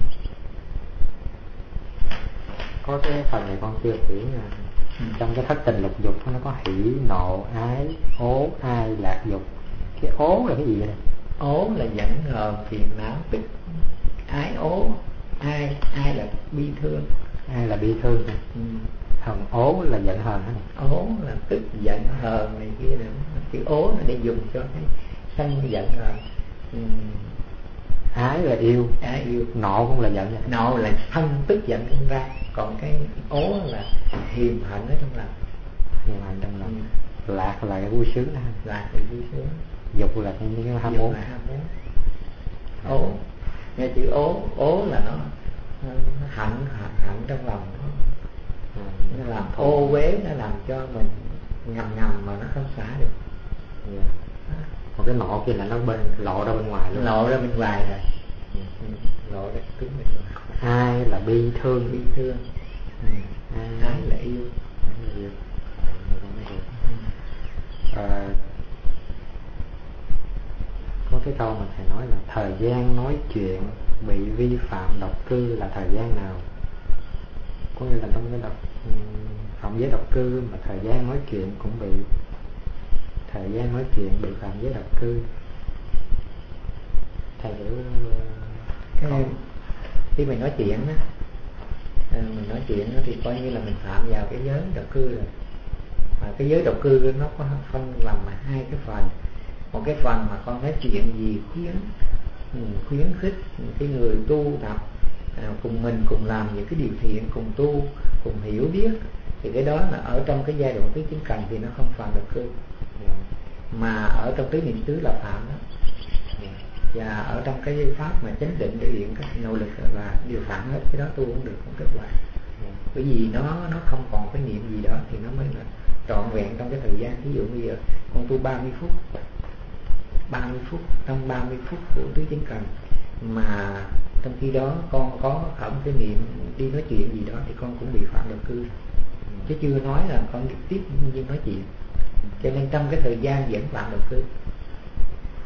Có cái phần này con chưa hiểu nha. Trong cái thất tình lục dục nó có hỷ, nộ, ái, ố, ai, lạc dục. Cái ố là cái gì vậy? Ố là giận hờn, phiền não, tức. Ái ố, ai là bi thương. Ai là bi thương nè. Còn ố là giận hờn đó này. Ố là tức giận hờn này kia nữa. Cái ố nó để dùng cho cái sân giận hờn. Ái là yêu. Ái yêu. Nộ cũng là giận vậy. Nộ là thân tức giận không ra. Còn cái ố là hiềm hận ở trong lòng. Hiềm hận trong lòng. Lạc là cái vui sướng đó. Lạc là vui sướng. Dục là cái ham muốn. Ố, nghe chữ ố là nó hận trong lòng nó làm ô uế, nó làm cho mình ngầm mà nó không xả được. Còn cái nộ kia là nó lộ ra bên ngoài luôn. Lộ ra bên ngoài rồi. Lộ ra cứng bên ngoài. Ai là bi thương. Ái là yêu. Có cái câu mà thầy nói là thời gian nói chuyện bị vi phạm độc cư là thời gian nào? Có nghĩa là trong cái phạm giới độc cư mà thời gian nói chuyện cũng bị, thời gian nói chuyện bị phạm giới độc cư. Thầy hiểu khi mình nói chuyện đó, mình nói chuyện đó thì coi như là mình phạm vào cái giới độc cư rồi. Mà cái giới độc cư nó có phân làm hai cái phần. Một cái phần mà con nói chuyện gì khuyến khích những cái người tu tập cùng mình cùng làm những cái điều thiện, cùng tu, cùng hiểu biết, thì cái đó là ở trong cái giai đoạn tứ chính cần thì nó không phạm độc cư. Mà ở trong tứ niệm xứ là phạm đó. Và ở trong cái pháp mà chánh định để hiện các nỗ lực là điều phạm hết. Cái đó tu cũng được, không kết quả. Bởi vì nó không còn cái niệm gì đó thì nó mới là trọn vẹn trong cái thời gian. Ví dụ bây giờ con tu 30 phút, trong 30 phút của tứ chính cần mà trong khi đó con có khởi một cái niệm đi nói chuyện gì đó thì con cũng bị phạm độc cư, chứ chưa nói là con tiếp nhiên nói chuyện. Cho nên trong cái thời gian vẫn phạm độc cư.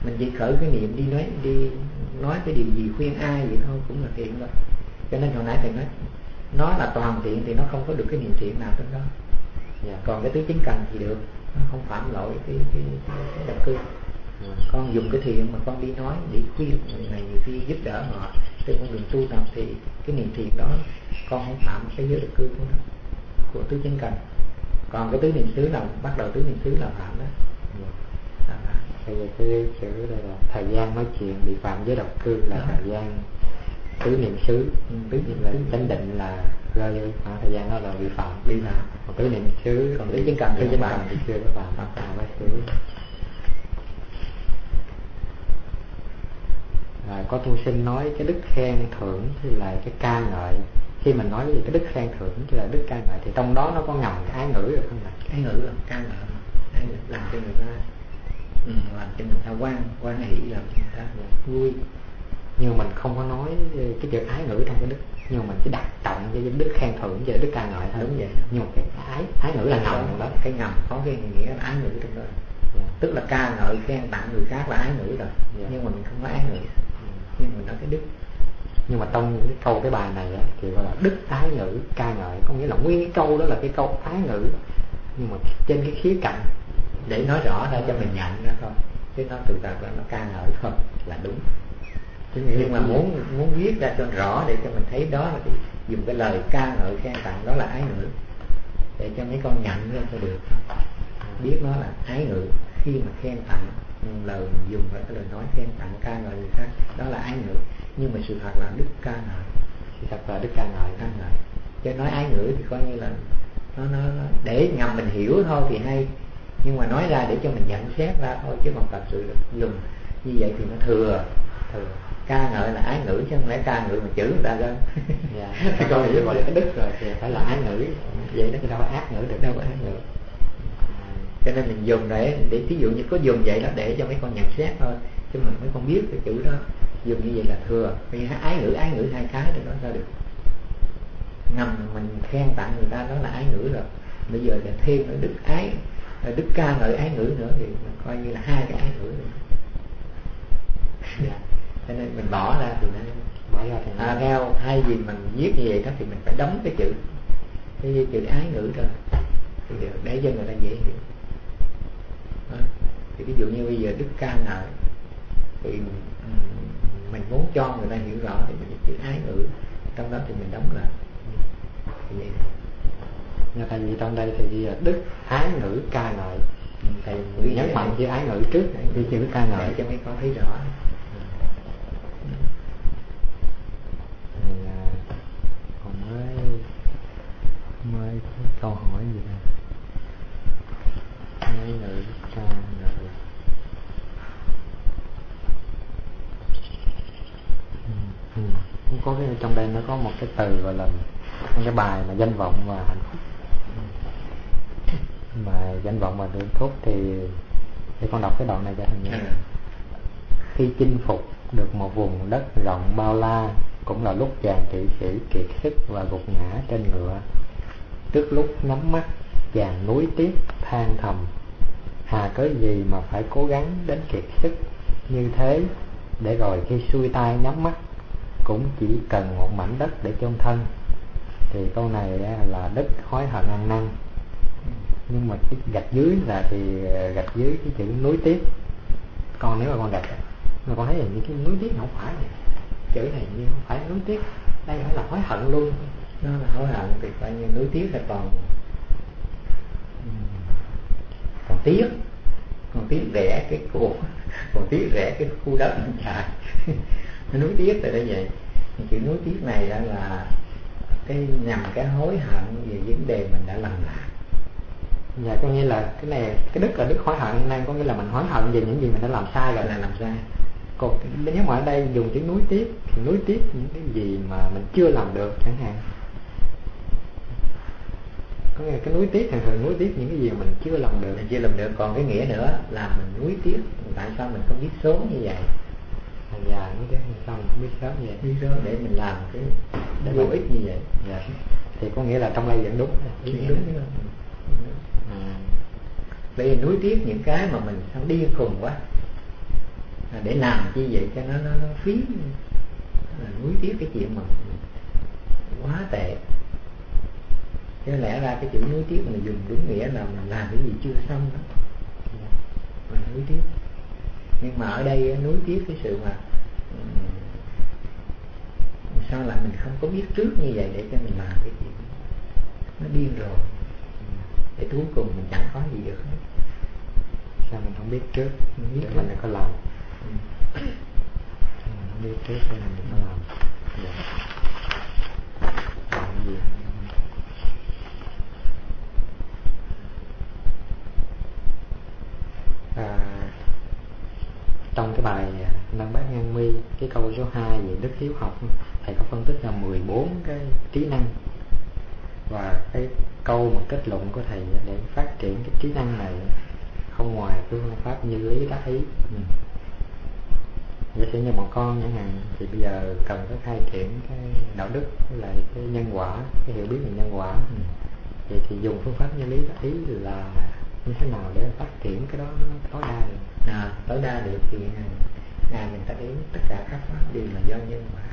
Mình chỉ khởi cái niệm đi nói cái điều gì khuyên ai vậy thôi cũng là thiện rồi. Cho nên hồi nãy thầy nói nó là toàn thiện thì nó không có được cái niệm thiện nào trong đó. Còn cái tứ chính cần thì được, nó không phạm lỗi cái động cư. Con dùng cái thiện mà con đi nói để khuyên người này người kia, giúp đỡ họ trên con đường tu tập thì cái niệm thiện đó con không phạm cái giới động cư của tứ chính cần. Còn cái tứ niệm xứ là bắt đầu tứ niệm xứ là phạm đó. Bây giờ cái chữ đây là thời gian nói chuyện bị phạm giới độc cư là thời gian tứ niệm xứ. Tứ niệm là chánh định là rơi vô khoảng thời gian đó là vi phạm. Còn tứ niệm xứ, còn tứ chính cần thì chưa có phạm. Có tu sinh nói cái đức khen thưởng thì là cái ca ngợi. Khi mình nói về cái đức khen thưởng thì là đức ca ngợi thì trong đó nó có ngầm cái ái ngữ được không ạ? Ái ngữ là ca ngợi, làm cho người ta làm cho người ta quan hỷ, làm cho người ta vui. Nhưng mình không có nói cái chữ ái ngữ trong cái đức, nhưng mà mình chỉ đặt trọng cái đức khen thưởng và đức ca ngợi thôi. Đúng vậy. Nhưng mà cái ái ngữ là ngầm đó. Cái ngầm có cái nghĩa là ái ngữ trong đó. Tức là ca ngợi khen tặng người khác là ái ngữ rồi. Nhưng mà mình không có ái ngữ. Nhưng mà nói cái đức. Nhưng mà trong cái câu cái bài này thì gọi là đức ái ngữ ca ngợi, có nghĩa là nguyên cái câu đó là cái câu ái ngữ, nhưng mà trên cái khía cạnh để nói rõ ra cho mình nhận ra thôi, chứ nó tự thật là nó ca ngợi thôi là đúng. Nhưng mà muốn viết ra cho rõ để cho mình thấy đó là dùng cái lời ca ngợi khen tặng đó là ái ngữ, để cho mấy con nhận ra cho được, biết nó là ái ngữ. Khi mà khen tặng lời mình dùng cái lời nói khen tặng ca ngợi người khác đó là ái ngữ, nhưng mà sự thật là đức ca ngợi. Sự thật là đức ca ngợi. Chứ nói ái ngữ thì coi như là nó để ngầm mình hiểu thôi thì hay, nhưng mà nói ra để cho mình nhận xét ra thôi, chứ còn thật sự dùng như vậy thì nó thừa. Ca ngợi là ái ngữ chứ không lẽ ca ngợi mà chữ người ta lên. Cái câu này gọi là cái đức rồi thì phải là ái ngữ vậy đó, chứ đâu có ác ngữ được. Đâu có ác ngữ. Cho nên mình dùng để thí dụ như có dùng vậy đó để cho mấy con nhận xét thôi, chứ mà mấy con biết cái chữ đó dùng như vậy là thừa. Vì ái ngữ hai cái để nói ra được. Ngầm mình khen tặng người ta đó là ái ngữ rồi, bây giờ là thêm nữa đức ái, đức ca ngợi ái ngữ nữa thì mình coi như là hai cái ái ngữ này. Cho nên mình bỏ ra thì nó theo thay vì mình viết như vậy đó thì mình phải đóng cái chữ ái ngữ rồi thì để cho người ta dễ hiểu. Thì ví dụ như bây giờ đức ca ngợi thì mình muốn cho người ta hiểu rõ thì mình chữ ái ngữ trong đó thì mình đóng lại thì vậy. Nhưng tại vì trong đây thì đức ái ngữ ca ngợi, thầy nhấn mạnh chữ ái ngữ trước đi chữ ca ngợi cho mấy con thấy rõ. Còn mới câu hỏi gì nè, ái ngữ ca ngợi. Cũng có cái trong đây nó có một cái từ gọi là cái bài mà danh vọng và hạnh phúc. Mà danh vọng và hạnh phúc thì để con đọc cái đoạn này cho thầy nghe. Khi chinh phục được một vùng đất rộng bao la, cũng là lúc chàng kỵ sĩ kiệt sức và gục ngã trên ngựa. Trước lúc nhắm mắt, chàng nuối tiếc than thầm: hà cớ gì mà phải cố gắng đến kiệt sức như thế, để rồi khi xuôi tay nhắm mắt cũng chỉ cần một mảnh đất để chôn thân. Thì câu này là đức hối hận ăn năn. Nhưng mà cái gạch dưới là thì gạch dưới cái chữ nuối tiếc. Còn nếu mà con gạch mà con thấy là những cái nuối tiếc không phải này. Chữ này như không phải nuối tiếc, đây phải là hối hận luôn. Nó là hối hận thì coi như nuối tiếc là còn tiếc rẻ cái cuộc, còn tiếc rẻ cái khu đất anh chạy. Nuối tiếc là như vậy. Chữ nuối tiếc này là cái nhằm cái hối hận về vấn đề mình đã làm lại. Dạ, có nghĩa là cái này cái đức là đức hối hận nên có nghĩa là mình hối hận về những gì mình đã làm sai rồi, là làm sai. Còn nếu mà ở đây dùng chữ nuối tiếc thì nuối tiếc những cái gì mà mình chưa làm được chẳng hạn. Có nghĩa là cái nuối tiếc thường nuối tiếc những cái gì mà mình chưa làm được. Mình chưa làm được. Còn cái nghĩa nữa là mình nuối tiếc tại sao mình không biết sớm như vậy. Dạ, nuối tiếc sao mình không biết sớm như vậy. Biết sớm để mình làm cái vô ích như vậy. Dạ. Thì có nghĩa là trong đây vẫn đúng. Đúng không? Bây giờ nuối tiếc những cái mà mình sao điên khùng quá. để làm chi vậy cho nó phí, là nuối tiếc cái chuyện mà quá tệ. Chứ lẽ ra cái chữ nuối tiếc mình dùng đúng nghĩa là mình làm cái gì chưa xong đó, mình nuối tiếc. Nhưng mà ở đây nuối tiếc cái sự mà sao lại mình không có biết trước như vậy để cho mình làm cái chuyện nó điên rồi, để cuối cùng mình chẳng có gì được hết. Sao mình không biết trước để mình đừng có làm. Mình không biết trước để mình đừng có làm. Làm cái gì? Trong cái bài Lăng Bát Ngang Mi, cái câu số 2 về đức hiếu học, thầy có phân tích ra 14 cái trí năng, và cái câu mà kết luận của thầy để phát triển cái trí năng này không ngoài cái phương pháp như lý đắc ý. Giả sử như bọn con chẳng hạn, thì bây giờ cần phải khai triển cái đạo đức với lại cái nhân quả, cái hiểu biết về nhân quả. Vậy thì dùng phương pháp như lý đắc ý là như thế nào để phát triển cái đó nó tối đa được? Tối đa được thì Ngài mình ta đến tất cả các pháp đều là do nhân quả,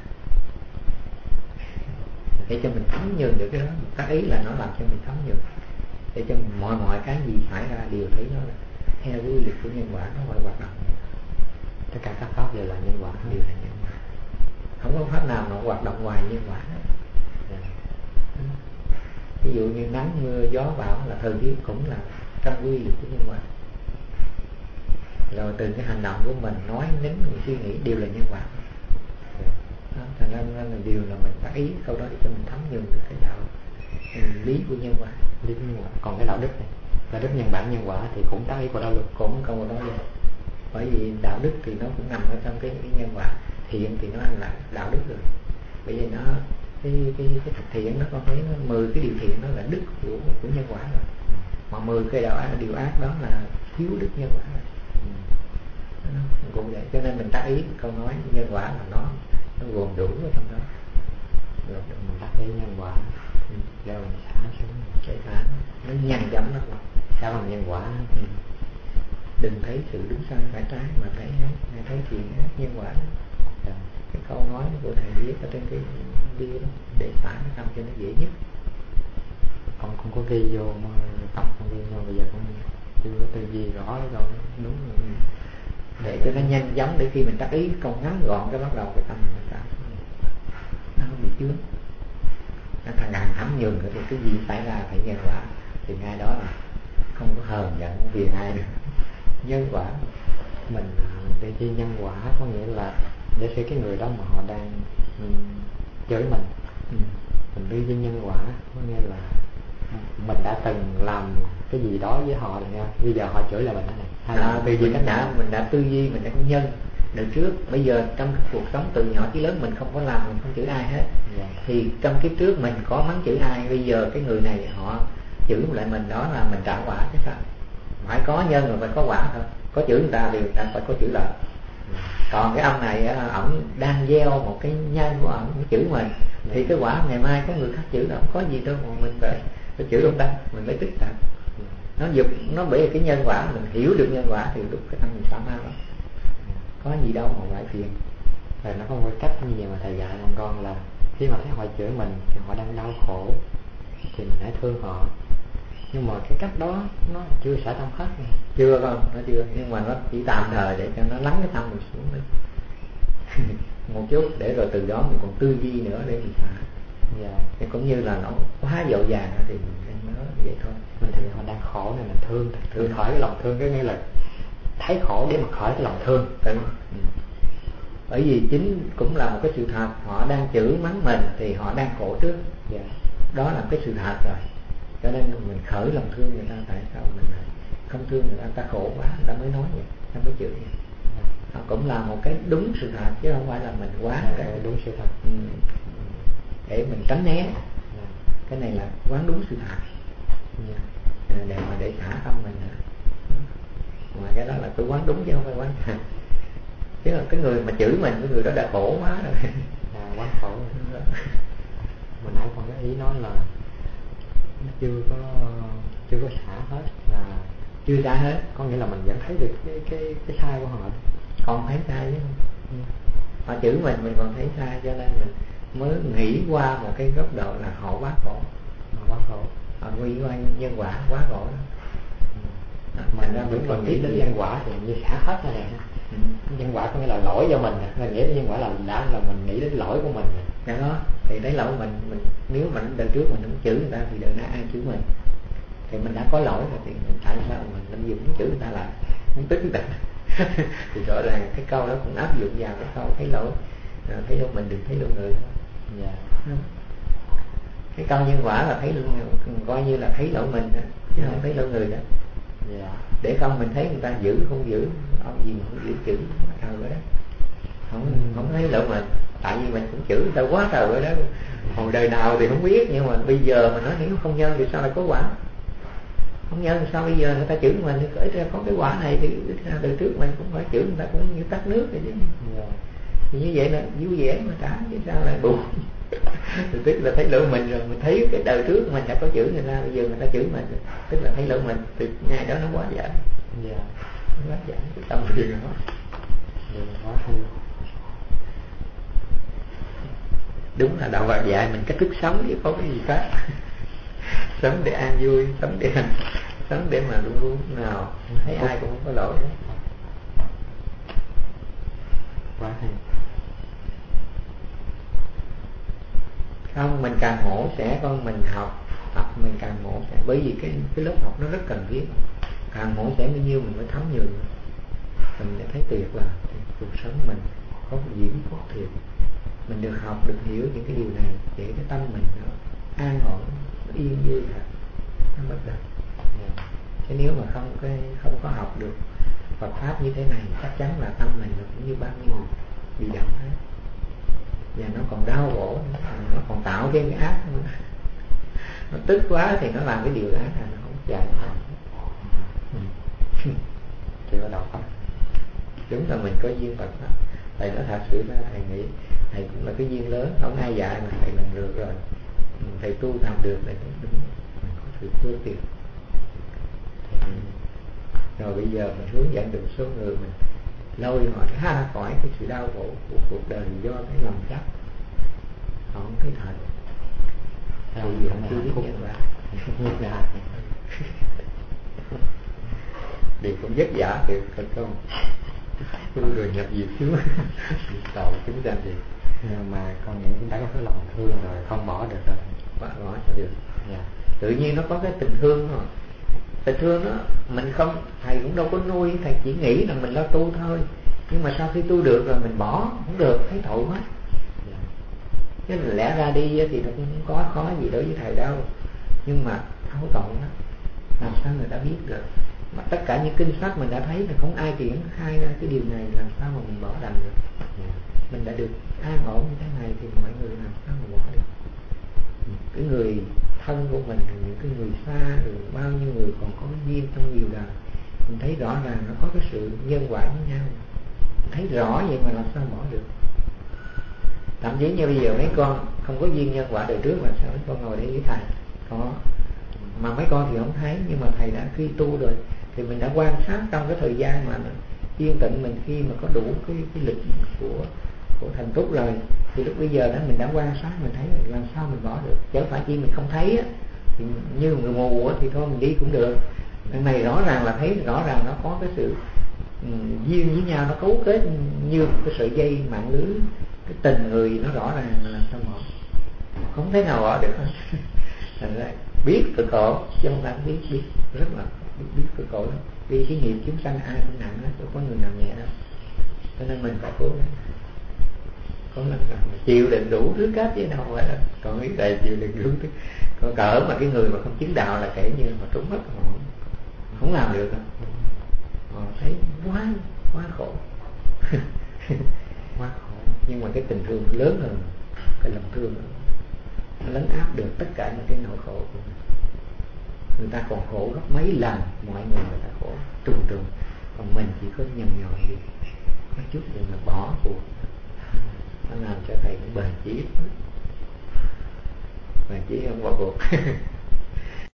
để cho mình thấm nhuần được cái đó. Tác ý là nó làm cho mình thấm nhuần, để cho mọi cái gì xảy ra đều thấy nó là theo quy luật của nhân quả, nó phải hoạt động. Tất cả các pháp đều là nhân quả, đều là nhân quả, không có pháp nào nó hoạt động ngoài nhân quả. Ví dụ như nắng mưa gió bão là thời tiết cũng là trong quy luật của nhân quả. Rồi từ cái hành động của mình, nói nín, mình suy nghĩ đều là nhân quả. Thành ra là điều là mình tác ý câu đó để cho mình thấm nhuần được cái đạo lý của nhân quả. Lý của nhân quả. Còn cái đạo đức này, đạo đức nhân bản nhân quả thì cũng tác ý của đạo luật, cũng câu đó luôn. Bởi vì đạo đức thì nó cũng nằm ở trong cái nhân quả. Thiện thì nó là đạo đức rồi. Bởi vì nó cái thực thiện nó có thấy 10 cái điều thiện nó là đức của nhân quả rồi. Mà 10 cái điều ác đó là thiếu đức nhân quả rồi. Cũng vậy, cho nên mình tác ý câu nói nhân quả là nó gồm đủ ở trong đó. Rồi mình tác ý nhân quả rồi mình xả xuống, cái xả nó nhanh chóng lắm, xả bằng nhân quả. Đừng thấy sự đúng sai phải trái mà thấy chuyện ác nhân quả đó. Cái câu nói của thầy viết ở trên cái bia đó để xả nó xong cho nó dễ nhất. Con không có ghi vô mà tập không ghi vô, bây giờ con chưa có tư duy rõ rồi, đúng rồi. Để cho nó nhanh chóng, để khi mình tác ý câu ngắn gọn cái bắt đầu cái tâm mình xả, nó không bị chướng. Nó thằng càng thấm nhuần nữa thì cái gì xảy ra phải nhân quả, thì ngay đó là không có hờn giận vì ai nữa. Nhân quả mình tư duy nhân quả có nghĩa là để khi cái người đó mà họ đang chửi mình, mình tư duy nhân quả có nghĩa là mình đã từng làm cái gì đó với họ rồi nha, bây giờ họ chửi là mình này, hay là tư duy cách nào mình đã tư duy, mình đã có nhân từ trước. Bây giờ trong cái cuộc sống từ nhỏ tới lớn mình không có làm, mình không chửi ai hết. Thì trong kiếp trước mình có mắng chửi ai, bây giờ cái người này họ chửi lại mình, đó là mình trả quả chứ sao. Phải có nhân rồi phải có quả thôi. Có chửi người ta thì người ta phải có chửi lại. Còn cái ông này ổng đang gieo một cái nhân của ổng chửi mình, thì cái quả ngày mai có người khác chửi là không có gì đâu mà mình phải chửi ông ta, mình phải tức giận. Nó bởi vì cái nhân quả, mình hiểu được nhân quả thì lúc cái tâm mình xả ma đó. Có gì đâu mà phải phiền. Rồi nó có một cái cách như vậy mà thầy dạy con là khi mà thấy họ chửi mình thì họ đang đau khổ thì mình hãy thương họ. Nhưng mà cái cách đó nó chưa xả tâm hết. Chưa không, nó chưa, nhưng mà nó chỉ tạm thời để cho nó lắng cái tâm mình xuống đấy. Một chút để rồi từ đó mình còn tư duy nữa để mình xả. Thì cũng như là nó quá dội vàng thì mình nói vậy thôi. Mình thấy họ đang khổ nên mình thương khỏi cái lòng thương, cái nghĩa là thấy khổ để mà khỏi cái lòng thương. Bởi vì chính cũng là một cái sự thật, họ đang chửi mắng mình thì họ đang khổ trước. Đó là cái sự thật rồi, cho nên mình khởi lòng thương người ta. Tại sao mình lại không thương người ta khổ quá người ta mới nói vậy, ta mới chửi vậy. Nó cũng là một cái đúng sự thật chứ không phải là mình quá cái đúng sự thật. Để mình tránh né. Cái này là quán đúng sự thật. Để xả tâm mình. Ngoài cái đó là tôi quán đúng chứ không phải quán thật. Chứ là cái người mà chửi mình, cái người đó đã khổ quá rồi. Quán khổ rồi. Mình nãy còn cái ý nói là nó chưa có xả hết, là chưa xả hết, có nghĩa là mình vẫn thấy được cái sai của họ. còn thấy sai chứ không. Họ chửi mình còn thấy sai, cho nên mình mới nghĩ qua một cái góc độ là họ quá khổ. Họ nghĩ qua nhân quả quá khổ đó. Mình ra vẫn còn nghĩ đến nhân quả thì như xả hết ra nè. Nhân quả có nghĩa là lỗi do mình, mình nghĩ đến nhân quả là đã là mình nghĩ đến lỗi của mình. Đó thì thấy lỗi mình nếu mà đời trước mình không chửi người ta thì đời nay ai chửi mình, thì mình đã có lỗi rồi thì tại sao mình làm gì cũng chửi người ta lại, không tức người ta. Thì rõ ràng cái câu đó cũng áp dụng vào cái câu thấy lỗi mình, đừng thấy lỗi người. Cái câu nhân quả là thấy lỗi, coi như là thấy lỗi mình đó, chứ không thấy lỗi người đó. Để không mình thấy người ta giữ không giữ, ông gì mà không giữ chữ quá trời rồi đó, không thấy lỗi mình, tại vì mình cũng chữ người ta quá trời rồi đó. Hồi đời nào thì không biết, nhưng mà bây giờ mình nói nếu không nhân thì sao lại có quả, không nhân sao bây giờ người ta chữ mình thì khởi ra có cái quả này, thì đời trước mình cũng phải chữ người ta cũng như tắt nước vậy chứ. Thì như vậy là vui vẻ mà trả, chứ sao lại buồn. Tức là thấy lỗi mình rồi, mình thấy cái đời trước mình đã có chữ người ta, bây giờ người ta chữ mình, tức là thấy lỗi mình, thì ngày đó nó quá giải. Quá giải cái tâm riêng đó. Quá hay. Đúng là đạo Phật dạy mình cách thức sống chứ có cái gì khác. Sống để an vui, sống để mà luôn luôn nào thấy ai cũng không có lỗi đó. Quá hay. Không, mình càng mổ xẻ con mình học mình càng mổ xẻ, bởi vì cái lớp học nó rất cần thiết. Càng mổ xẻ bao nhiêu mình mới thấm nhiều, mình sẽ thấy tuyệt là cuộc sống mình có cái gì cũng có thiệt. Mình được học, được hiểu những cái điều này để cái tâm mình nó an ổn, nó yên vui thật, nó bất động. Chứ nếu mà không có học được Phật pháp như thế này, chắc chắn là tâm mình nó cũng như bao nhiêu người bị động hết, và nó còn đau khổ nữa, nó còn tạo thêm cái ác nữa. Nó tức quá thì nó làm cái điều ác là nó không chạy. Thì có đạo Phật. Đúng là mình có duyên Phật pháp. Thầy nói thật sự ra, thầy nghĩ thầy cũng là cái duyên lớn, không ai dạy mà thầy làm được rồi. Thầy tu làm được là đúng, mình có sự phương tiện. Rồi bây giờ mình hướng dẫn được số người, mình lôi họ ra khỏi cái sự đau khổ của cuộc đời do cái lầm chấp, họ không thấy thật. Thì họ chưa biết nhận ra. Điều cũng vất vả thì thành công. Rồi nhập diệt xuống đầu chúng ta thì mà con nghĩ cũng đã có cái lòng thương rồi, không bỏ được rồi. Bỏ sao được. Tự nhiên nó có cái tình thương thôi. Tình thương đó mình không, thầy cũng đâu có nuôi, thầy chỉ nghĩ là mình lo tu thôi. Nhưng mà sau khi tu được rồi mình bỏ không được, thấy tội quá. Chứ lẽ ra đi thì nó cũng không có khó gì đối với thầy đâu, nhưng mà thấu tội đó, làm sao người ta biết được. Mà tất cả những kinh sách mình đã thấy là không ai triển khai ra cái điều này, làm sao mà mình bỏ đành được. Mình đã được an ổn như thế này thì mọi người làm sao mà bỏ được. Cái người thân của mình, những cái người xa, rồi bao nhiêu người còn có duyên trong nhiều đời, mình thấy rõ ràng nó có cái sự nhân quả với nhau, thấy rõ vậy mà làm sao bỏ được. Thậm chí như bây giờ mấy con không có duyên nhân quả đời trước, mà sao mấy con ngồi đây với thầy có, mà mấy con thì không thấy. Nhưng mà thầy đã khi tu rồi thì mình đã quan sát trong cái thời gian mà yên tĩnh mình, khi mà có đủ cái lực của thành túc rồi, thì lúc bây giờ đó mình đã quan sát, mình thấy là làm sao mình bỏ được. Chứ phải chỉ mình không thấy á, thì như người mù á, thì thôi mình đi cũng được. Cái này rõ ràng là thấy rõ ràng nó có cái sự duyên với nhau, nó cấu kết như một cái sợi dây mạng lưới, cái tình người nó rõ ràng là sao bỏ, không thể nào bỏ được. Thành ra biết cực khổ chứ không phải biết rất là biết cực khổ đó. Vì cái nghiệp chúng sanh ai cũng nặng hết, chứ có người nào nhẹ đâu. Cho nên mình phải cố gắng chịu đựng đủ thứ cách chứ đâu phải là còn ý thầy chịu đựng đủ thứ. Còn cỡ mà cái người mà không chứng đạo là kể như mà trúng mất, họ không làm được đâu. Họ thấy quá khổ. Quá khổ. Nhưng mà cái tình thương lớn hơn, cái lòng thương nó lấn áp được tất cả những cái nỗi khổ của mình. Người ta còn khổ gấp mấy lần, mọi người ta khổ trùng trùng, còn mình chỉ có nhầm nhòi gì có chút để mà bỏ cuộc. Nó làm cho thầy cũng bền chí, bền chí không bỏ cuộc.